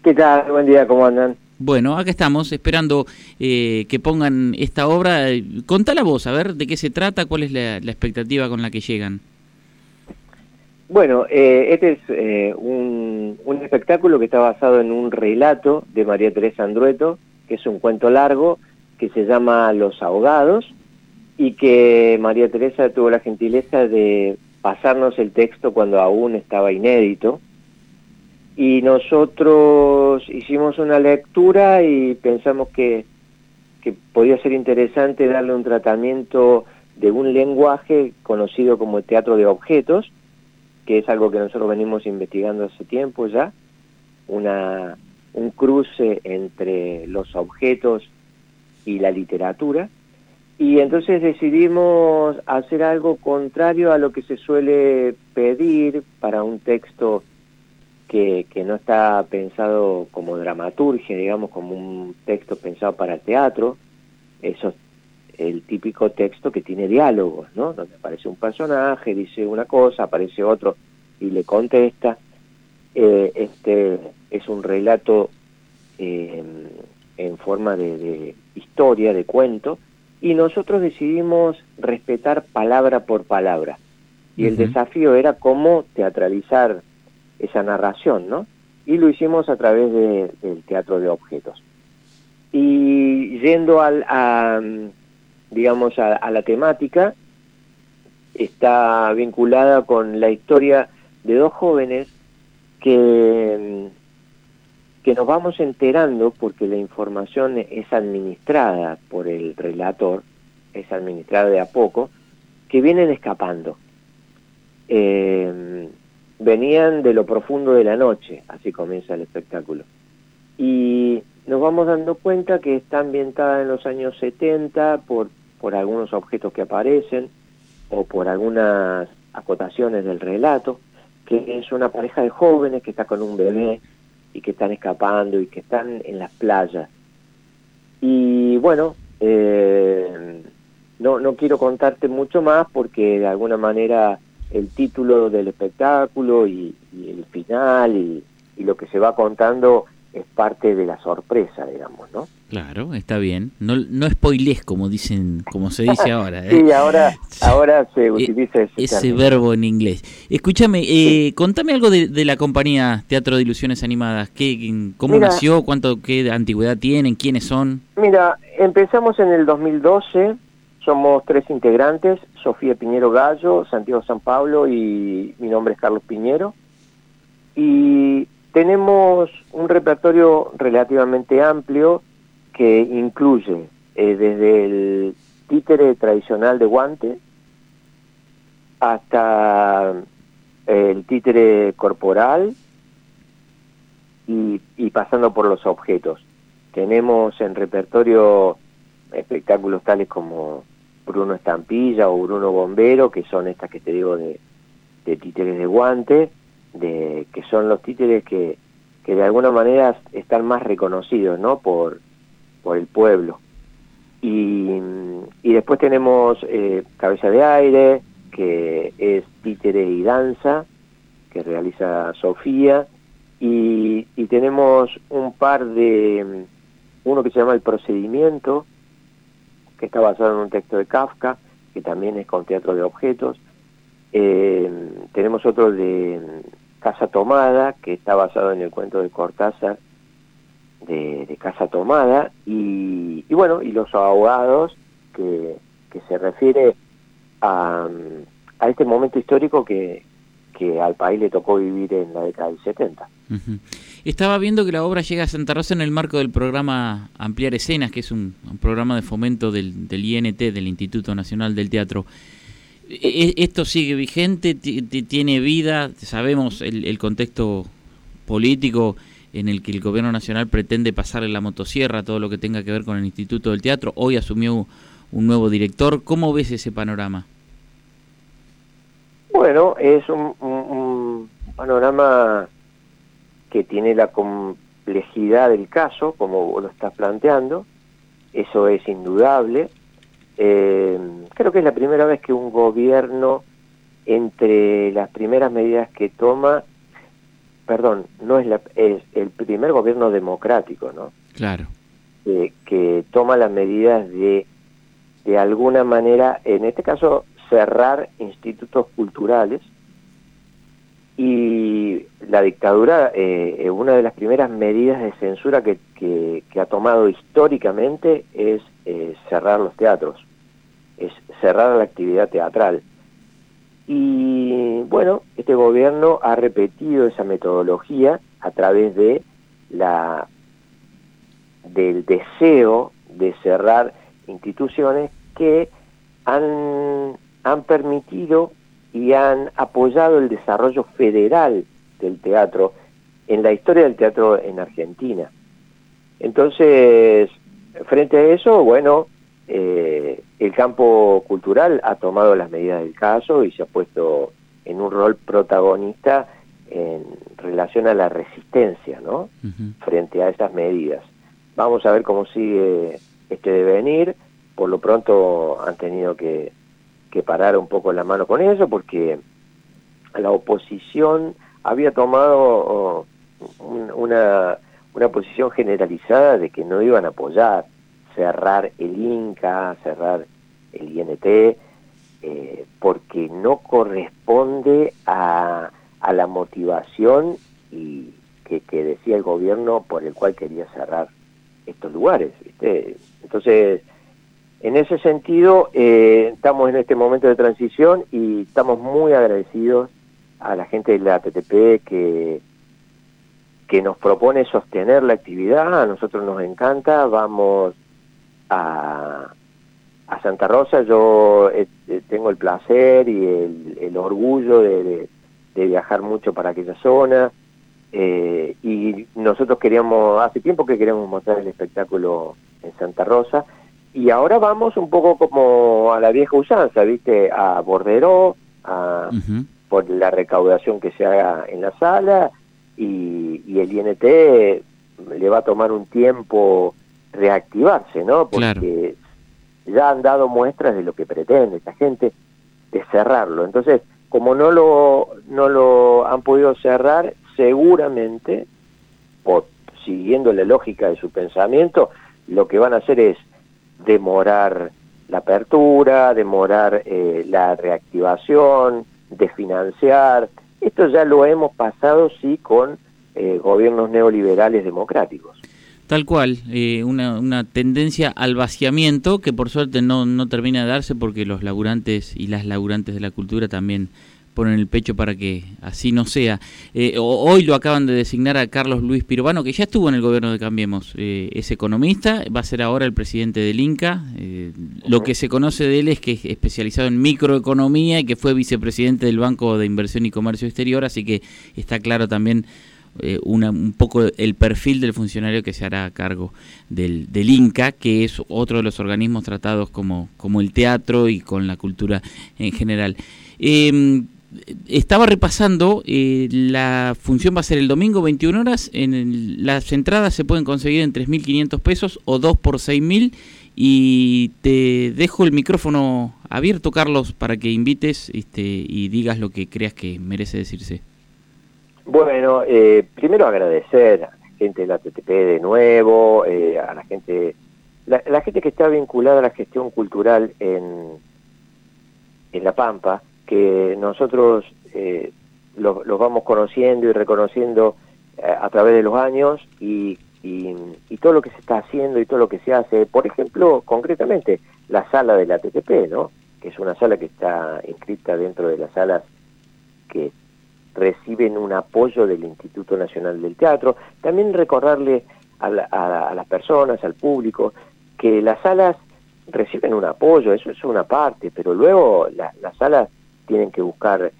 ¿Qué tal? Buen día, ¿cómo andan? Bueno, acá estamos esperando que pongan esta obra. Contala vos, a ver de qué se trata, cuál es la expectativa con la que llegan. Bueno, este es un espectáculo que está basado en un relato de María Teresa Andrueto, que es un cuento largo que se llama Los Ahogados, y que María Teresa tuvo la gentileza de pasarnos el texto cuando aún estaba inédito. Y nosotros hicimos una lectura y pensamos que podía ser interesante darle un tratamiento de un lenguaje conocido como el teatro de objetos, que es algo que nosotros venimos investigando hace tiempo ya, un cruce entre los objetos y la literatura, y entonces decidimos hacer algo contrario a lo que se suele pedir para un texto que no está pensado como dramaturgia, digamos, como un texto pensado para el teatro. Eso es el típico texto que tiene diálogos, ¿no? Donde aparece un personaje, dice una cosa, aparece otro y le contesta. Este es un relato en forma de historia, de cuento, y nosotros decidimos respetar palabra por palabra. Y el desafío era cómo teatralizar esa narración, ¿no? Y lo hicimos a través del teatro de objetos. Y yendo digamos, a la temática, está vinculada con la historia de dos jóvenes que nos vamos enterando, porque la información es administrada por el relator, es administrada de a poco, que vienen escapando. Venían de lo profundo de la noche, así comienza el espectáculo. Y nos vamos dando cuenta que está ambientada en los años 70 por algunos objetos que aparecen o por algunas acotaciones del relato, que es una pareja de jóvenes que está con un bebé y que están escapando y que están en las playas. Y bueno, no quiero contarte mucho más porque de alguna manera el título del espectáculo y el final y lo que se va contando es parte de la sorpresa, digamos, ¿no? Claro, está bien. No spoilés, como se dice ahora. Sí, ahora se utiliza ese término. verbo en inglés. Escúchame, Sí. contame algo de la compañía Teatro de Ilusiones Animadas. ¿Cómo Mira, nació? ¿Qué antigüedad tienen? ¿Quiénes son? Mira, empezamos en el 2012, somos 3 integrantes, Sofía Piñero Gallo, Santiago San Pablo y mi nombre es Carlos Piñero. Y tenemos un repertorio relativamente amplio que incluye desde el títere tradicional de guante hasta el títere corporal y pasando por los objetos. Tenemos en repertorio espectáculos tales como Bruno Estampilla o Bruno Bombero, que son estas que te digo de títeres de guante, que son los títeres que de alguna manera están más reconocidos, ¿no? por el pueblo. Y después tenemos Cabeza de Aire, que es títere y danza, que realiza Sofía, y tenemos un par de uno que se llama El Procedimiento, que está basado en un texto de Kafka, que también es con teatro de objetos. Tenemos otro de Casa Tomada, que está basado en el cuento de Cortázar, de Casa Tomada, y bueno, y Los Ahogados, que se refiere a este momento histórico que al país le tocó vivir en la década del 70. Estaba viendo que la obra llega a Santa Rosa en el marco del programa Ampliar Escenas, que es un programa de fomento del INT, del Instituto Nacional del Teatro. ¿Esto sigue vigente? ¿Tiene vida? Sabemos el contexto político en el que el gobierno nacional pretende pasarle la motosierra a todo lo que tenga que ver con el Instituto del Teatro. Hoy asumió un nuevo director. ¿Cómo ves ese panorama? Bueno, es un panorama que tiene la complejidad del caso, como vos lo estás planteando. Eso es indudable. Creo que es la primera vez que un gobierno, entre las primeras medidas que toma, perdón, no es es el primer gobierno democrático, ¿no? Claro. Que toma las medidas de alguna manera, en este caso, cerrar institutos culturales. Y la dictadura, una de las primeras medidas de censura que ha tomado históricamente es cerrar los teatros, es cerrar la actividad teatral. Y bueno, este gobierno ha repetido esa metodología a través del deseo de cerrar instituciones que han permitido y han apoyado el desarrollo federal del teatro en la historia del teatro en Argentina. Entonces, frente a eso, bueno, el campo cultural ha tomado las medidas del caso y se ha puesto en un rol protagonista en relación a la resistencia, ¿no? Frente a esas medidas. Vamos a ver cómo sigue este devenir. Por lo pronto han tenido que parar un poco la mano con eso, porque la oposición había tomado una posición generalizada de que no iban a apoyar cerrar el Inca, cerrar el INT, porque no corresponde a la motivación y que decía el gobierno por el cual quería cerrar estos lugares, ¿viste? Entonces, en ese sentido, estamos en este momento de transición y estamos muy agradecidos a la gente de la ATTP que nos propone sostener la actividad. A nosotros nos encanta. Vamos a Santa Rosa. Yo tengo el placer y el orgullo de viajar mucho para aquella zona. Y nosotros hace tiempo que queremos mostrar el espectáculo en Santa Rosa. Y ahora vamos un poco como a la vieja usanza, ¿viste? A Borderó, por la recaudación que se haga en la sala, y el INT le va a tomar un tiempo reactivarse, ¿no? Porque ya han dado muestras de lo que pretende esta gente, de cerrarlo. Entonces, como no lo han podido cerrar, seguramente, siguiendo la lógica de su pensamiento, lo que van a hacer es demorar la apertura, demorar la reactivación, desfinanciar. Esto ya lo hemos pasado, sí, con gobiernos neoliberales democráticos. Tal cual, una tendencia al vaciamiento que por suerte no termina de darse, porque los laburantes y las laburantes de la cultura también ponen el pecho para que así no sea. Hoy lo acaban de designar a Carlos Luis Pirovano, que ya estuvo en el gobierno de Cambiemos. Es economista, va a ser ahora el presidente del Inca. Lo que se conoce de él es que es especializado en microeconomía y que fue vicepresidente del Banco de Inversión y Comercio Exterior, así que está claro también un poco el perfil del funcionario que se hará a cargo del Inca, que es otro de los organismos tratados como el teatro y con la cultura en general. Estaba repasando, la función va a ser el domingo 21 horas, las entradas se pueden conseguir en 3.500 pesos o 2 por 6.000, y te dejo el micrófono abierto, Carlos, para que invites y digas lo que creas que merece decirse. Bueno, primero agradecer a la gente de la ATTP de nuevo, a la gente que está vinculada a la gestión cultural en La Pampa, que nosotros los vamos conociendo y reconociendo a través de los años, y todo lo que se está haciendo y todo lo que se hace. Por ejemplo, concretamente, la sala de la ATTP, ¿no? Que es una sala que está inscrita dentro de las salas que reciben un apoyo del Instituto Nacional del Teatro. También recordarle a las personas, al público, que las salas reciben un apoyo, eso es una parte, pero luego las salas tienen que buscar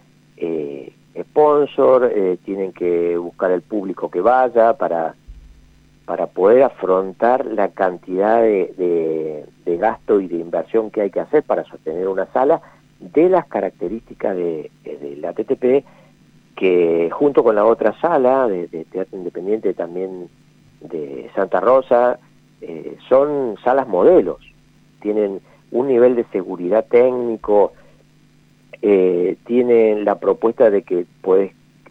sponsor, tienen que buscar el público que vaya para poder afrontar la cantidad de gasto y de inversión que hay que hacer para sostener una sala de las características de la ATTP, que junto con la otra sala de teatro independiente también de Santa Rosa, son salas modelos, tienen un nivel de seguridad técnico, tienen la propuesta de que puedes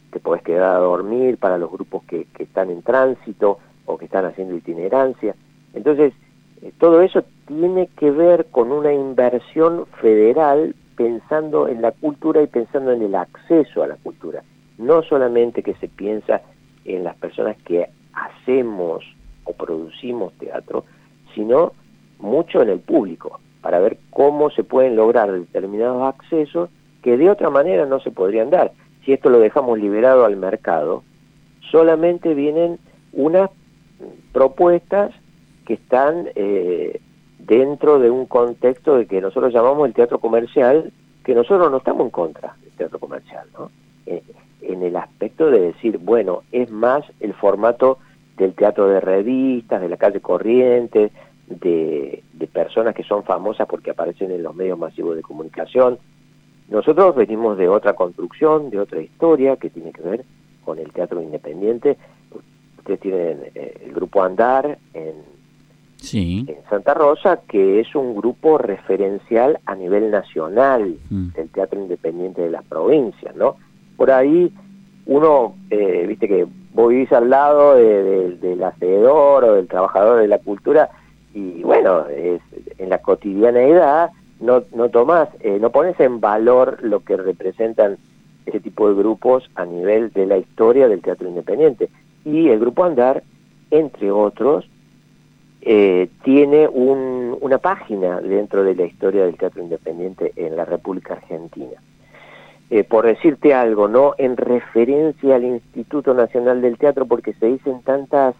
te podés quedar a dormir, para los grupos que están en tránsito o que están haciendo itinerancia. Entonces, todo eso tiene que ver con una inversión federal pensando en la cultura y pensando en el acceso a la cultura. No solamente que se piensa en las personas que hacemos o producimos teatro, sino mucho en el público, para ver cómo se pueden lograr determinados accesos que de otra manera no se podrían dar. Si esto lo dejamos liberado al mercado, solamente vienen unas propuestas que están dentro de un contexto de que nosotros llamamos el teatro comercial, que nosotros no estamos en contra del teatro comercial, ¿no? En el aspecto de decir, bueno, es más el formato del teatro de revistas, de la calle corriente, de personas que son famosas porque aparecen en los medios masivos de comunicación. Nosotros venimos de otra construcción, de otra historia que tiene que ver con el teatro independiente. Ustedes tienen el grupo Andar en Santa Rosa, que es un grupo referencial a nivel nacional del teatro independiente de las provincias, ¿no? Por ahí uno, viste que vos vivís al lado del hacedor o del trabajador de la cultura, y bueno, en la cotidianeidad no tomás, no pones en valor lo que representan ese tipo de grupos a nivel de la historia del teatro independiente. Y el grupo Andar, entre otros, tiene una página dentro de la historia del teatro independiente en la República Argentina. Por decirte algo, ¿no? En referencia al Instituto Nacional del Teatro, porque se dicen tantas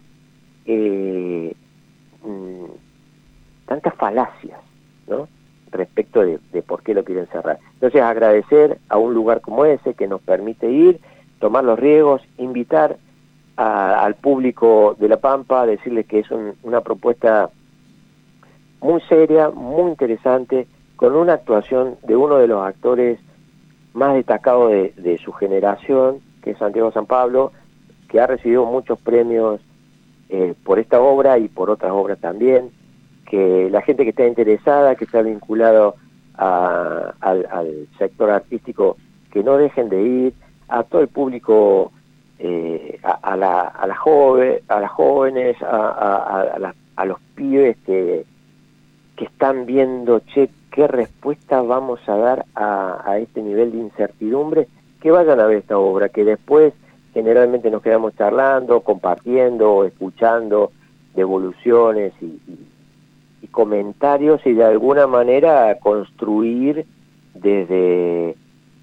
falacias, ¿no? Respecto de por qué lo quieren cerrar. Entonces, agradecer a un lugar como ese que nos permite ir, tomar los riesgos, invitar al público de La Pampa, decirles que es una propuesta muy seria, muy interesante, con una actuación de uno de los actores más destacados de su generación, que es Santiago San Pablo, que ha recibido muchos premios por esta obra y por otras obras también, que la gente que está interesada, que está vinculado al sector artístico, que no dejen de ir, a todo el público, a las jóvenes, a los pibes que están viendo, che, qué respuesta vamos a dar a este nivel de incertidumbre, que vayan a ver esta obra, que después generalmente nos quedamos charlando, compartiendo, escuchando devoluciones y comentarios, y de alguna manera construir desde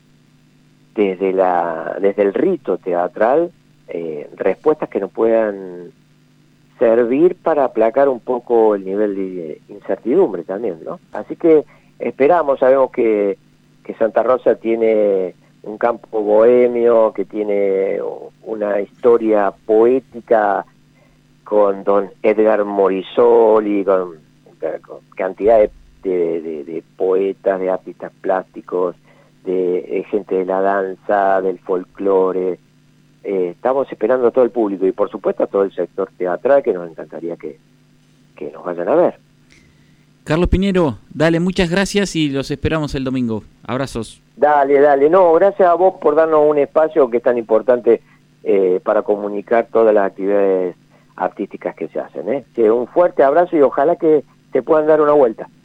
el rito teatral respuestas que nos puedan servir para aplacar un poco el nivel de incertidumbre también, ¿no? Así que esperamos, sabemos que Santa Rosa tiene un campo bohemio, que tiene una historia poética con don Edgar Morisoli, con cantidad de poetas, de artistas plásticos, de gente de la danza, del folclore. Estamos esperando a todo el público y por supuesto a todo el sector teatral, que nos encantaría que nos vayan a ver. Carlos Piñero, dale, muchas gracias y los esperamos el domingo. Abrazos. Dale. No, gracias a vos por darnos un espacio que es tan importante para comunicar todas las actividades artísticas que se hacen. Un fuerte abrazo y ojalá que se puedan dar una vuelta.